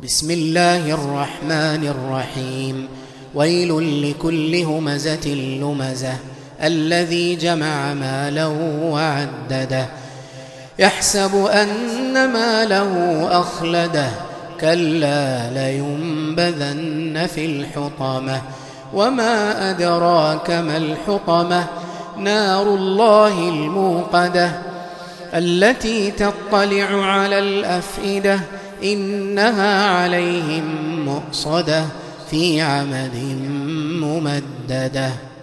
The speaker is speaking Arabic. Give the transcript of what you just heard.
بسم الله الرحمن الرحيم. ويل لكل همزة لمزة الذي جمع مالا وعدده يحسب أن ماله أخلده كلا لينبذن في الحطمة وما أدراك ما الحطمة نار الله الموقدة التي تطلع على الأفئدة إنها عليهم مؤصدة في عمد ممددة.